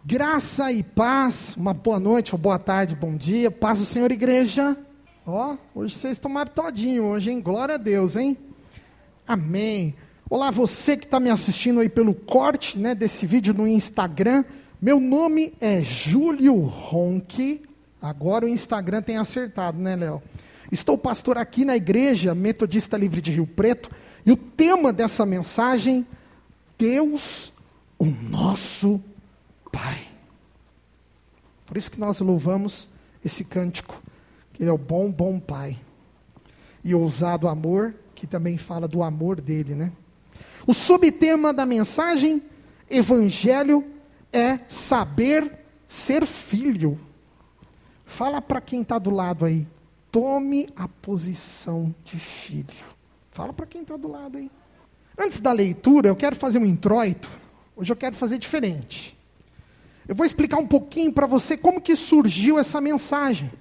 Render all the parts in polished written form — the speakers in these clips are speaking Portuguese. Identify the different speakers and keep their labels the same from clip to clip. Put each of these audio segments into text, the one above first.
Speaker 1: Graça e paz, uma boa noite, uma boa tarde, bom dia, paz do Senhor, igreja. Hoje vocês tomaram todinho, hoje, hein? Glória a Deus, hein? Amém. Olá, você que está me assistindo aí pelo corte, né, desse vídeo no Instagram. Meu nome é Júlio Ronque. Agora o Instagram tem acertado, né, Léo? Estou pastor aqui na Igreja Metodista Livre de Rio Preto. E o tema dessa mensagem, Deus, o nosso Pai. Por isso que nós louvamos esse cântico, que Ele é o bom, bom Pai. E o ousado amor, que também fala do amor dele, né? O subtema da mensagem, Evangelho, é saber ser filho. Fala para quem está do lado aí, tome a posição de filho. Fala para quem está do lado aí. Antes da leitura, eu quero fazer um introito. Hoje eu quero fazer diferente. Eu vou explicar um pouquinho para você como que surgiu essa mensagem.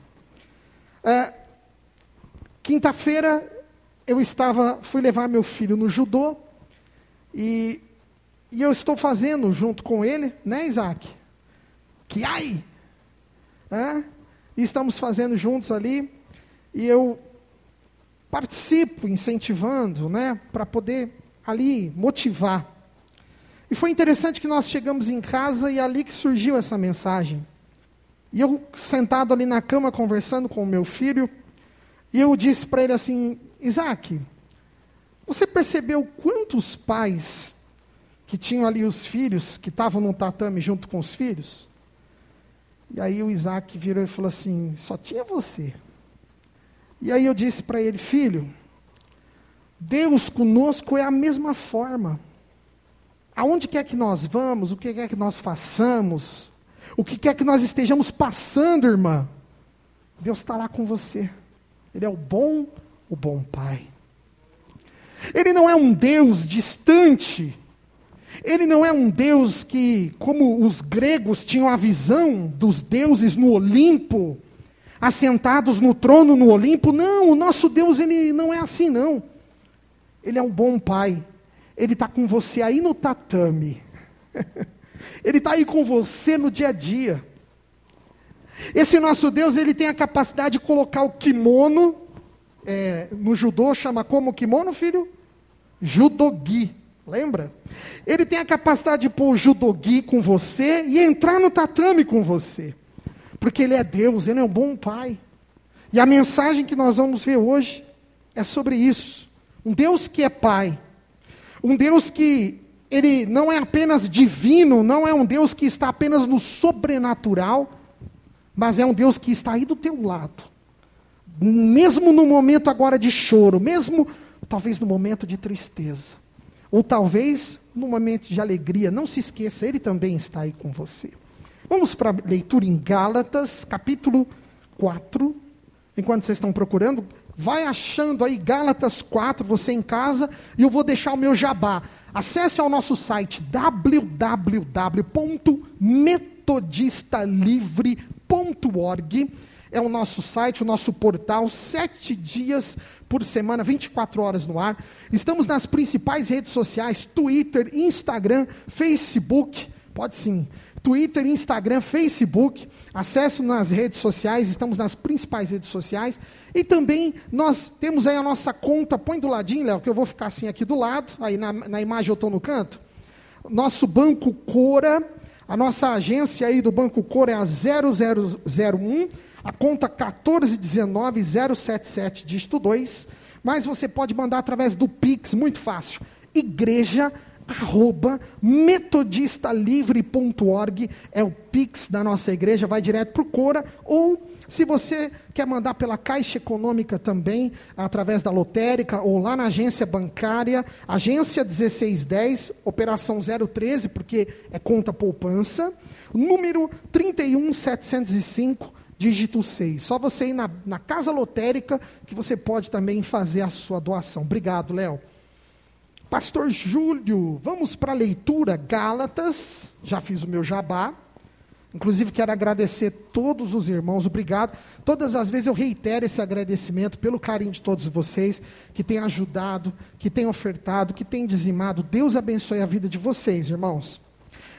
Speaker 1: Quinta-feira eu fui levar meu filho no judô e eu estou fazendo junto com ele, né, Isaac? Kiai! E estamos fazendo juntos ali e eu participo, incentivando, né, para poder ali motivar. E foi interessante que nós chegamos em casa e ali que surgiu essa mensagem. E eu sentado ali na cama conversando com o meu filho, e eu disse para ele assim, Isaac, você percebeu quantos pais que tinham ali os filhos, que estavam no tatame junto com os filhos? E aí o Isaac virou e falou assim, só tinha você. E aí eu disse para ele, filho, Deus conosco é a mesma forma. Aonde quer que nós vamos, o que quer que nós façamos, o que quer que nós estejamos passando, irmã, Deus está lá com você. Ele é o bom Pai. Ele não é um Deus distante. Ele não é um Deus que, como os gregos tinham a visão dos deuses no Olimpo, assentados no trono no Olimpo. Não, o nosso Deus, ele não é assim, não. Ele é um bom Pai. Ele está com você aí no tatame. Ele está aí com você no dia a dia. Esse nosso Deus, ele tem a capacidade de colocar o kimono, no judô chama como kimono, filho? Judogi, lembra? Ele tem a capacidade de pôr o judogi com você e entrar no tatame com você. Porque ele é Deus, ele é um bom Pai. E a mensagem que nós vamos ver hoje é sobre isso. Um Deus que é Pai. Um Deus que, ele não é apenas divino, não é um Deus que está apenas no sobrenatural, mas é um Deus que está aí do teu lado. Mesmo no momento agora de choro, mesmo talvez no momento de tristeza, ou talvez no momento de alegria, não se esqueça, Ele também está aí com você. Vamos para a leitura em Gálatas, capítulo 4, enquanto vocês estão procurando, vai achando aí Gálatas 4, você em casa, e eu vou deixar o meu jabá. Acesse ao nosso site www.metodistalivre.org. É o nosso site, o nosso portal, 7 dias por semana, 24 horas no ar. Estamos nas principais redes sociais, Twitter, Instagram, Facebook, pode sim, Twitter, Instagram, Facebook. Acesse nas redes sociais, estamos nas principais redes sociais. E também nós temos aí a nossa conta, põe do ladinho, Léo, que eu vou ficar assim aqui do lado, aí na imagem eu estou no canto. Nosso Banco Cora, a nossa agência aí do Banco Cora é a 0001, a conta 1419077, dígito 2, mas você pode mandar através do Pix, muito fácil, igreja@metodistalivre.org, é o Pix da nossa igreja, vai direto para o Cora, ou se você quer mandar pela Caixa Econômica também, através da lotérica, ou lá na agência bancária, agência 1610, operação 013, porque é conta poupança, número 31705, dígito 6. Só você ir na casa lotérica, que você pode também fazer a sua doação. Obrigado, Léo. Pastor Júlio, vamos para a leitura, Gálatas, já fiz o meu jabá, inclusive quero agradecer todos os irmãos, obrigado, todas as vezes eu reitero esse agradecimento pelo carinho de todos vocês, que têm ajudado, que têm ofertado, que têm dizimado, Deus abençoe a vida de vocês, irmãos.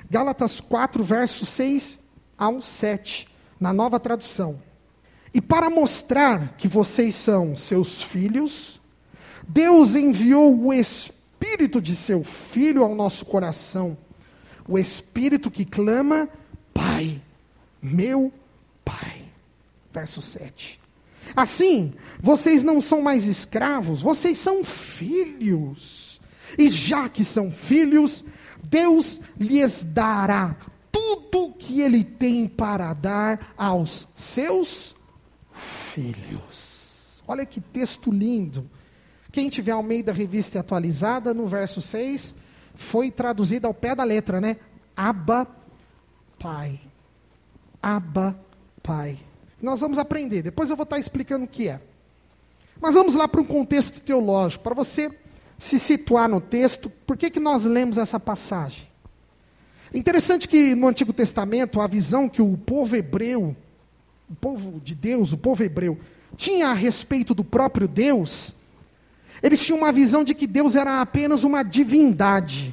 Speaker 1: Gálatas 4, versos 6 ao 7, na Nova Tradução. E para mostrar que vocês são seus filhos, Deus enviou o Espírito de seu Filho ao nosso coração, o Espírito que clama, Pai, meu Pai. Verso 7. Assim, vocês não são mais escravos, vocês são filhos. E já que são filhos, Deus lhes dará tudo o que Ele tem para dar aos seus filhos. Olha que texto lindo. Quem tiver Almeida Revista Atualizada, no verso 6, foi traduzido ao pé da letra, né? Abba, Pai. Abba, Pai. Nós vamos aprender, depois eu vou estar explicando o que é. Mas vamos lá para um contexto teológico, para você se situar no texto. Por que nós lemos essa passagem? É interessante que no Antigo Testamento, a visão que o povo hebreu, o povo de Deus, o povo hebreu, tinha a respeito do próprio Deus, eles tinham uma visão de que Deus era apenas uma divindade.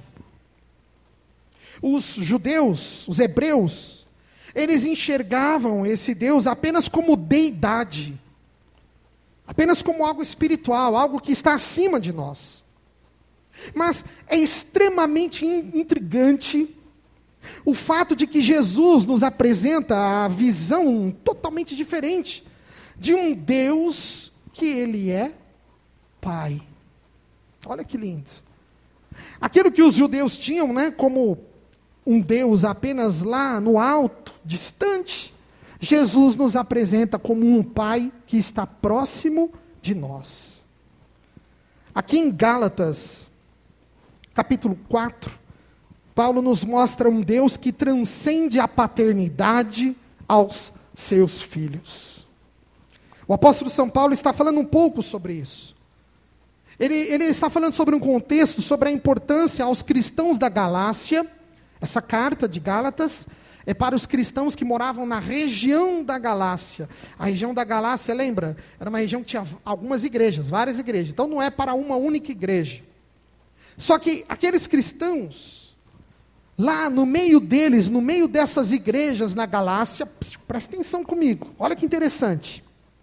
Speaker 1: Os judeus, os hebreus, eles enxergavam esse Deus apenas como deidade, apenas como algo espiritual, algo que está acima de nós. Mas é extremamente intrigante o fato de que Jesus nos apresenta a visão totalmente diferente de um Deus que Ele é Pai. Olha que lindo. Aquilo que os judeus tinham, né, como um Deus apenas lá no alto, distante, Jesus nos apresenta como um Pai que está próximo de nós. Aqui em Gálatas, capítulo 4, Paulo nos mostra um Deus que transcende a paternidade aos seus filhos. O apóstolo São Paulo está falando um pouco sobre isso. Ele está falando sobre um contexto, sobre a importância aos cristãos da Galácia. Essa carta de Gálatas é para os cristãos que moravam na região da Galácia. A região da Galácia, lembra? Era uma região que tinha algumas igrejas, várias igrejas. Então não é para uma única igreja. Só que aqueles cristãos, lá no meio deles, no meio dessas igrejas na Galácia, presta atenção comigo, olha que interessante.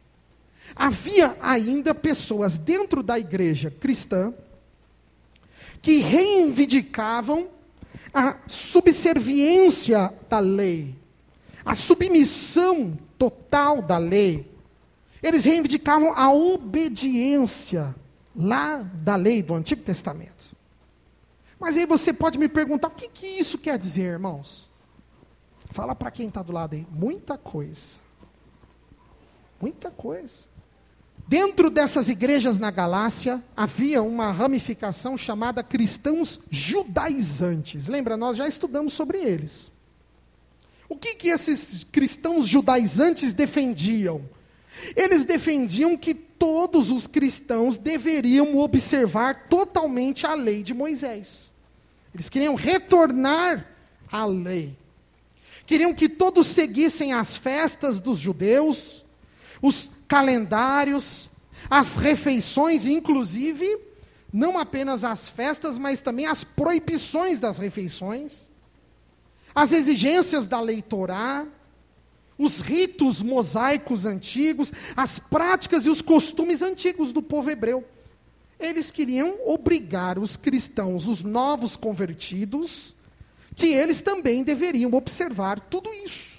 Speaker 1: Havia ainda pessoas dentro da igreja cristã que reivindicavam a subserviência da lei, a submissão total da lei. Eles reivindicavam a obediência lá da lei do Antigo Testamento. Mas aí você pode me perguntar, o que isso quer dizer, irmãos? Fala para quem está do lado aí. Muita coisa. Muita coisa. Dentro dessas igrejas na Galácia, havia uma ramificação chamada cristãos judaizantes. Lembra, nós já estudamos sobre eles. O que esses cristãos judaizantes defendiam? Eles defendiam que todos os cristãos deveriam observar totalmente a lei de Moisés. Eles queriam retornar à lei. Queriam que todos seguissem as festas dos judeus, os calendários, as refeições, inclusive, não apenas as festas, mas também as proibições das refeições, as exigências da lei Torá, os ritos mosaicos antigos, as práticas e os costumes antigos do povo hebreu. Eles queriam obrigar os cristãos, os novos convertidos, que eles também deveriam observar tudo isso.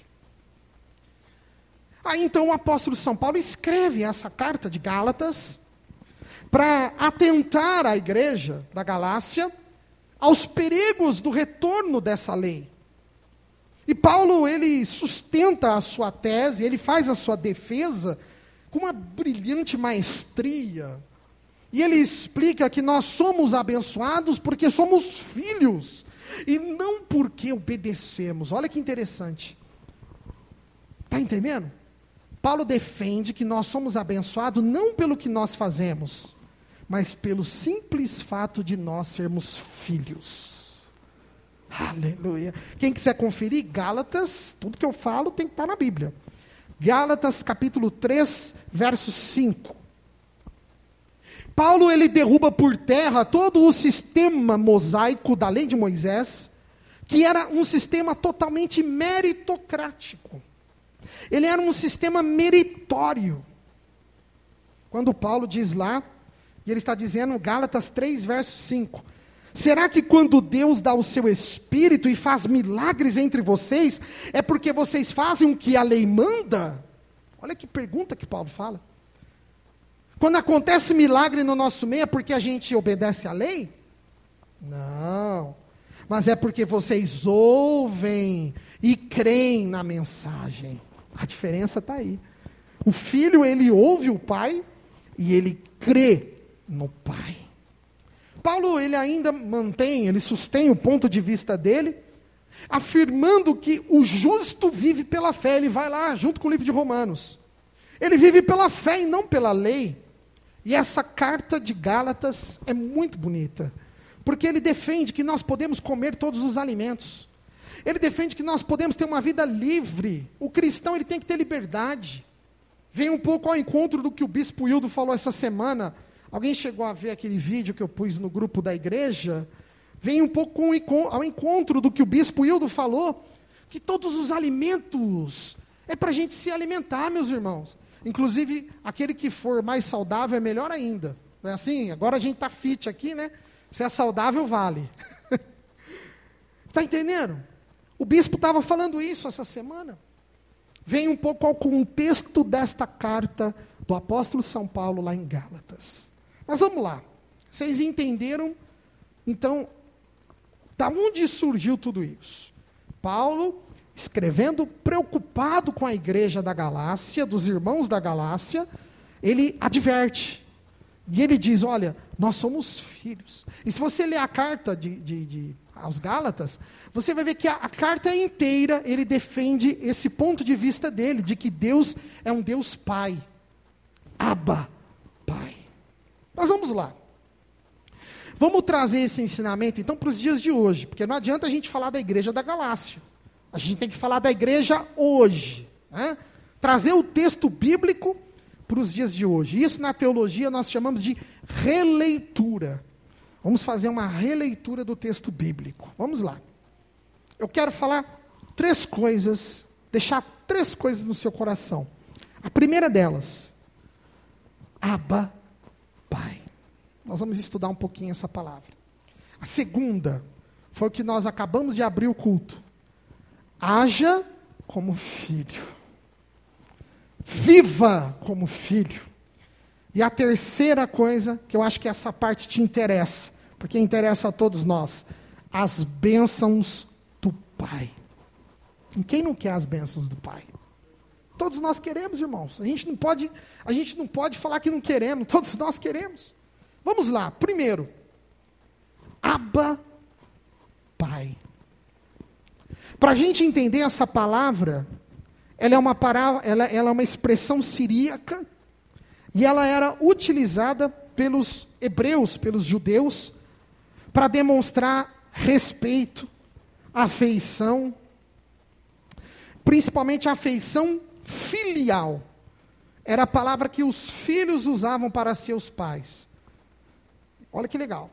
Speaker 1: Aí então o apóstolo São Paulo escreve essa carta de Gálatas para atentar a igreja da Galácia aos perigos do retorno dessa lei. E Paulo, ele sustenta a sua tese, ele faz a sua defesa com uma brilhante maestria. E ele explica que nós somos abençoados porque somos filhos, e não porque obedecemos. Olha que interessante. Está entendendo? Paulo defende que nós somos abençoados não pelo que nós fazemos, mas pelo simples fato de nós sermos filhos. Aleluia. Quem quiser conferir, Gálatas, tudo que eu falo tem que estar na Bíblia. Gálatas capítulo 3, verso 5. Paulo, ele derruba por terra todo o sistema mosaico da lei de Moisés, que era um sistema totalmente meritocrático. Ele era um sistema meritório. Quando Paulo diz lá, e ele está dizendo, Gálatas 3, verso 5, será que quando Deus dá o seu Espírito e faz milagres entre vocês, é porque vocês fazem o que a lei manda? Olha que pergunta que Paulo fala. Quando acontece milagre no nosso meio, é porque a gente obedece à lei? Não. Mas é porque vocês ouvem e creem na mensagem. A diferença está aí. O filho, ele ouve o pai e ele crê no pai. Paulo, ele ainda ele sustém o ponto de vista dele, afirmando que o justo vive pela fé. Ele vai lá, junto com o livro de Romanos. Ele vive pela fé e não pela lei. E essa carta de Gálatas é muito bonita, porque ele defende que nós podemos comer todos os alimentos. Ele defende que nós podemos ter uma vida livre. O cristão, ele tem que ter liberdade. Vem um pouco ao encontro do que o bispo Hildo falou essa semana. Alguém chegou a ver aquele vídeo que eu pus no grupo da igreja? Vem um pouco ao encontro do que o bispo Hildo falou, que todos os alimentos é para a gente se alimentar, meus irmãos. Inclusive, aquele que for mais saudável é melhor ainda. Não é assim? Agora a gente está fit aqui, né? Se é saudável, vale. Está entendendo? O bispo estava falando isso essa semana. Vem um pouco ao contexto desta carta do apóstolo São Paulo lá em Gálatas. Mas vamos lá. Vocês entenderam, então, da onde surgiu tudo isso? Paulo, escrevendo preocupado com a igreja da Galácia, dos irmãos da Galácia, ele adverte. E ele diz, olha, nós somos filhos. E se você ler a carta aos Gálatas, você vai ver que a carta inteira, ele defende esse ponto de vista dele, de que Deus é um Deus Pai. Abba, Pai. Mas vamos lá. Vamos trazer esse ensinamento, então, para os dias de hoje, porque não adianta a gente falar da igreja da Galácia. A gente tem que falar da igreja hoje. Né? Trazer o texto bíblico para os dias de hoje. Isso na teologia nós chamamos de releitura. Vamos fazer uma releitura do texto bíblico. Vamos lá. Eu quero falar 3 coisas, deixar 3 coisas no seu coração. A primeira delas, Abba, Pai. Nós vamos estudar um pouquinho essa palavra. A segunda, foi o que nós acabamos de abrir o culto. Haja como filho. Viva como filho. E a terceira coisa, que eu acho que essa parte te interessa, porque interessa a todos nós, as bênçãos do Pai. E quem não quer as bênçãos do Pai? Todos nós queremos, irmãos. A gente não pode falar que não queremos, todos nós queremos. Vamos lá, primeiro, Abba, Pai. Para a gente entender essa palavra, ela é uma expressão siríaca, e ela era utilizada pelos hebreus, pelos judeus, para demonstrar respeito, afeição, principalmente a afeição filial. Era a palavra que os filhos usavam para seus pais. Olha que legal.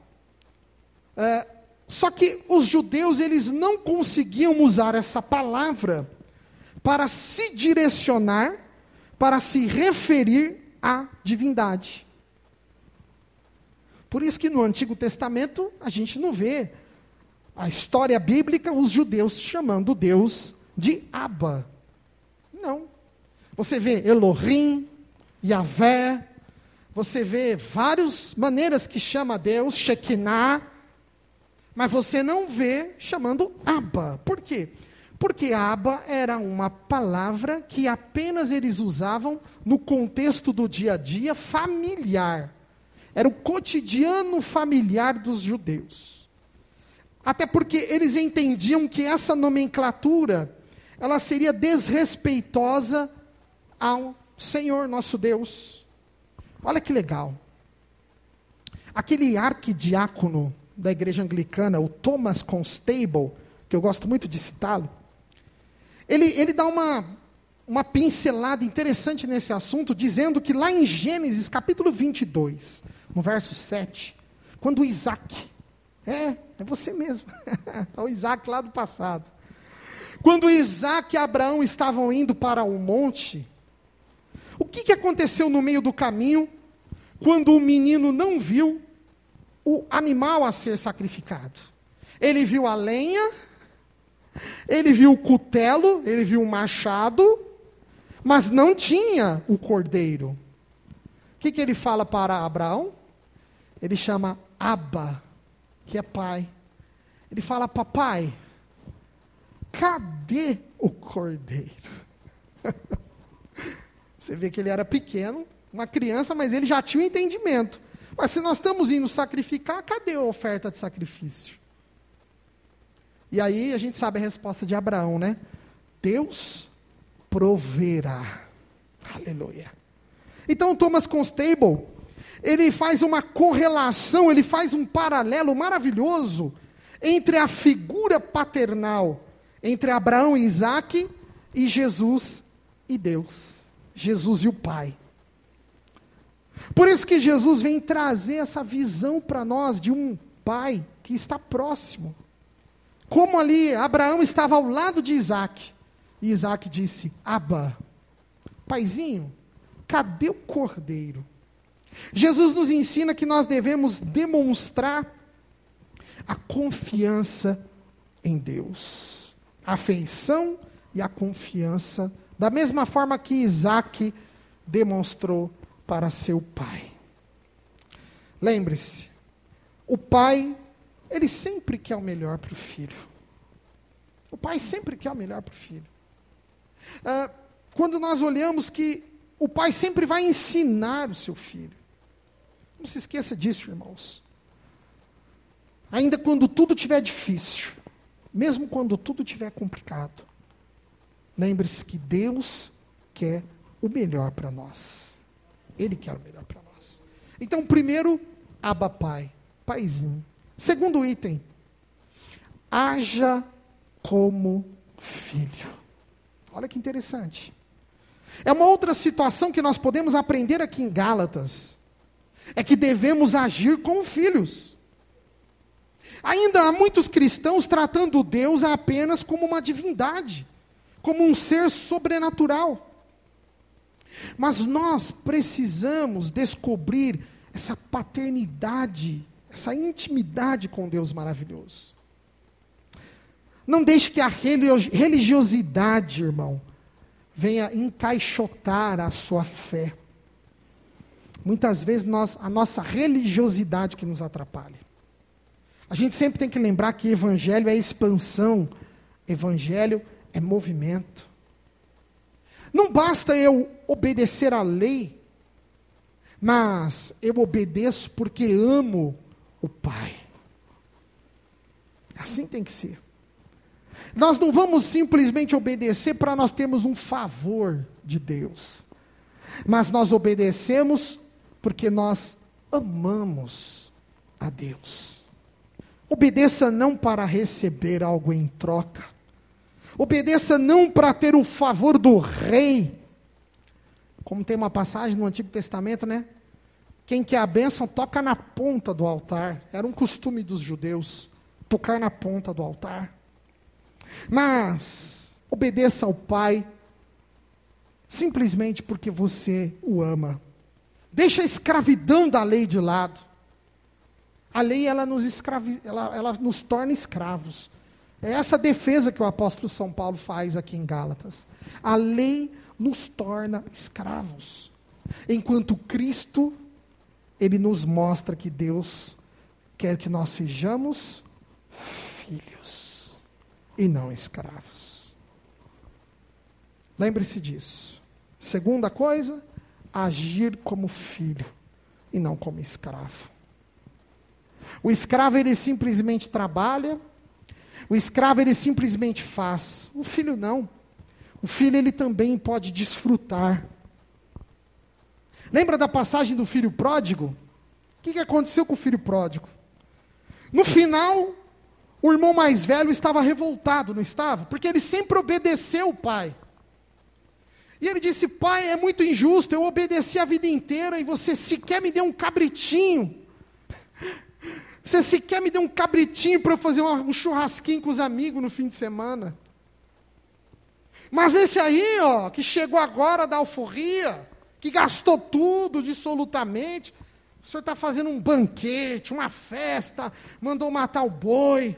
Speaker 1: Só que os judeus, eles não conseguiam usar essa palavra para se direcionar, para se referir à divindade. Por isso que no Antigo Testamento a gente não vê a história bíblica, os judeus chamando Deus de Abba. Não. Você vê Elohim, Yahvé, você vê várias maneiras que chama Deus, Shekinah, mas você não vê chamando Abba. Por quê? Porque Abba era uma palavra que apenas eles usavam no contexto do dia a dia familiar. Era o cotidiano familiar dos judeus. Até porque eles entendiam que essa nomenclatura, ela seria desrespeitosa ao Senhor nosso Deus. Olha que legal. Aquele arquidiácono da igreja anglicana, o Thomas Constable, que eu gosto muito de citá-lo, ele dá uma pincelada interessante nesse assunto, dizendo que lá em Gênesis, capítulo 22, no verso 7, quando Isaac, É você mesmo. É o Isaac lá do passado. Quando Isaac e Abraão estavam indo para um monte, o que aconteceu no meio do caminho, quando o menino não viu o animal a ser sacrificado? Ele viu a lenha, ele viu o cutelo, ele viu o machado, mas não tinha o cordeiro. O que ele fala para Abraão? Ele chama Abba, que é pai. Ele fala: papai, cadê o cordeiro? Você vê que ele era pequeno, uma criança, mas ele já tinha um entendimento. Mas se nós estamos indo sacrificar, cadê a oferta de sacrifício? E aí a gente sabe a resposta de Abraão, né? Deus proverá. Aleluia. Então Thomas Constable, ele faz uma correlação, ele faz um paralelo maravilhoso entre a figura paternal, entre Abraão e Isaac, e Jesus e Deus. Jesus e o Pai. Por isso que Jesus vem trazer essa visão para nós de um Pai que está próximo. Como ali Abraão estava ao lado de Isaac, e Isaac disse: Abba, paizinho, cadê o cordeiro? Jesus nos ensina que nós devemos demonstrar a confiança em Deus, a afeição e a confiança, da mesma forma que Isaac demonstrou para seu pai. Lembre-se, o pai, ele sempre quer o melhor para o filho. O pai sempre quer o melhor para o filho. Quando nós olhamos que o pai sempre vai ensinar o seu filho. Não se esqueça disso, irmãos. Ainda quando tudo estiver difícil, mesmo quando tudo estiver complicado, lembre-se que Deus quer o melhor para nós. Ele quer o melhor para nós. Então, primeiro, Abba Pai, paizinho. Segundo item, haja como filho. Olha que interessante. É uma outra situação que nós podemos aprender aqui em Gálatas. É que devemos agir como filhos. Ainda há muitos cristãos tratando Deus apenas como uma divindade, como um ser sobrenatural. Mas nós precisamos descobrir essa paternidade, essa intimidade com Deus maravilhoso. Não deixe que a religiosidade, irmão, venha encaixotar a sua fé. Muitas vezes a nossa religiosidade que nos atrapalha. A gente sempre tem que lembrar que evangelho é expansão, evangelho é movimento. Não basta eu obedecer à lei, mas eu obedeço porque amo o Pai. Assim tem que ser. Nós não vamos simplesmente obedecer para nós termos um favor de Deus, mas nós obedecemos porque nós amamos a Deus. Obedeça não para receber algo em troca. Obedeça não para ter o favor do rei. Como tem uma passagem no Antigo Testamento, né? Quem quer a bênção, toca na ponta do altar. Era um costume dos judeus, tocar na ponta do altar. Mas, obedeça ao Pai, simplesmente porque você o ama. Deixa a escravidão da lei de lado. A lei, ela nos torna escravos. É essa defesa que o apóstolo São Paulo faz aqui em Gálatas. A lei nos torna escravos. Enquanto Cristo, Ele nos mostra que Deus quer que nós sejamos filhos e não escravos. Lembre-se disso. Segunda coisa, agir como filho e não como escravo. O escravo, ele simplesmente trabalha. O escravo, ele simplesmente faz. O filho não. O filho, ele também pode desfrutar. Lembra da passagem do filho pródigo? O que aconteceu com o filho pródigo? No final, o irmão mais velho estava revoltado, não estava? Porque ele sempre obedeceu o pai. E ele disse: pai, é muito injusto, eu obedeci a vida inteira e você sequer me deu um cabritinho. Você sequer me deu um cabritinho para eu fazer um churrasquinho com os amigos no fim de semana. Mas esse aí, ó, que chegou agora da alforria, que gastou tudo dissolutamente, o senhor está fazendo um banquete, uma festa, mandou matar o boi.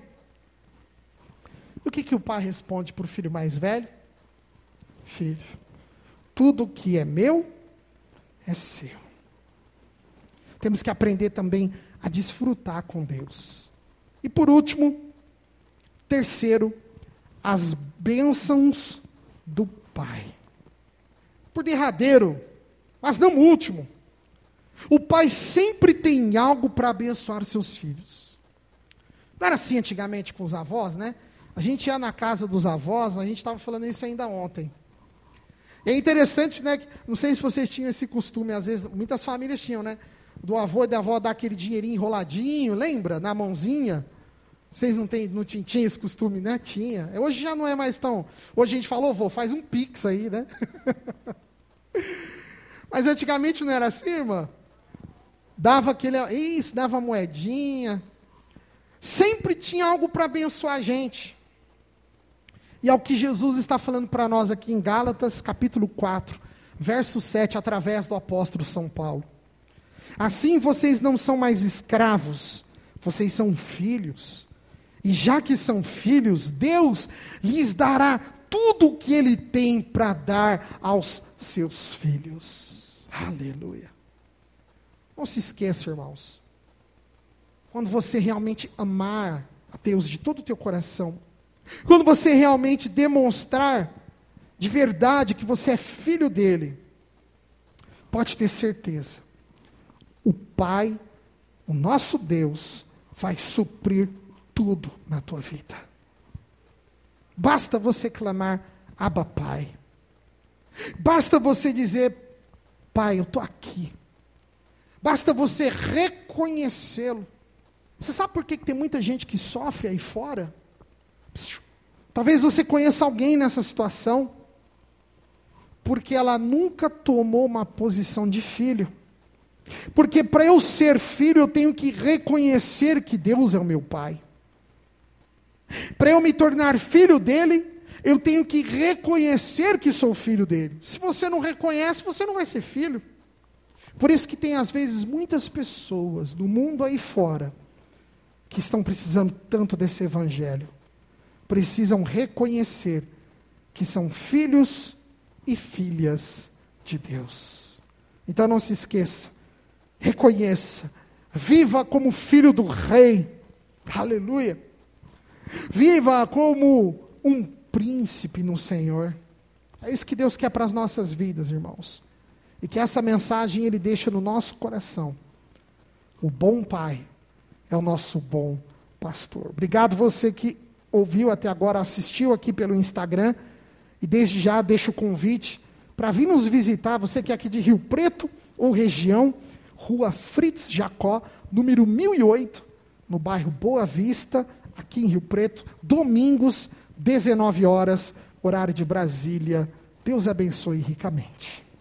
Speaker 1: O que o pai responde para o filho mais velho? Filho, tudo que é meu, é seu. Temos que aprender também a desfrutar com Deus. E por último, terceiro, as bênçãos do Pai. Por derradeiro, mas não último, o pai sempre tem algo para abençoar seus filhos. Não era assim antigamente com os avós, né? A gente ia na casa dos avós, a gente estava falando isso ainda ontem. E é interessante, né? Não sei se vocês tinham esse costume, às vezes, muitas famílias tinham, né? Do avô e da avó dar aquele dinheirinho enroladinho, lembra? Na mãozinha. Vocês não tinham esse costume, né? Tinha. Hoje já não é mais tão... Hoje a gente falou, vô, faz um pix aí, né? Mas antigamente não era assim, irmã? Dava aquele... Isso, dava moedinha. Sempre tinha algo para abençoar a gente. E é o que Jesus está falando para nós aqui em Gálatas, capítulo 4, verso 7, através do apóstolo São Paulo. Assim vocês não são mais escravos, vocês são filhos. E já que são filhos, Deus lhes dará tudo o que Ele tem para dar aos seus filhos. Aleluia. Não se esqueça, irmãos. Quando você realmente amar a Deus de todo o teu coração, quando você realmente demonstrar de verdade que você é filho dele, pode ter certeza, o Pai, o nosso Deus, vai suprir tudo na tua vida. Basta você clamar, Abba Pai. Basta você dizer, Pai, eu estou aqui. Basta você reconhecê-lo. Você sabe por que tem muita gente que sofre aí fora? Talvez você conheça alguém nessa situação, porque ela nunca tomou uma posição de filho. Porque para eu ser filho, eu tenho que reconhecer que Deus é o meu Pai. Para eu me tornar filho dele, eu tenho que reconhecer que sou filho dele. Se você não reconhece, você não vai ser filho. Por isso que tem às vezes muitas pessoas no mundo aí fora, que estão precisando tanto desse evangelho. Precisam reconhecer que são filhos e filhas de Deus. Então não se esqueça, reconheça, viva como filho do rei, aleluia, viva como um príncipe no Senhor. É isso que Deus quer para as nossas vidas, irmãos, e que essa mensagem Ele deixa no nosso coração. O bom Pai é o nosso bom pastor. Obrigado você que ouviu até agora, assistiu aqui pelo Instagram, e desde já deixo o convite para vir nos visitar, você que é aqui de Rio Preto ou região, Rua Fritz Jacó, número 1008, no bairro Boa Vista, aqui em Rio Preto, domingos, 19 horas, horário de Brasília. Deus abençoe ricamente.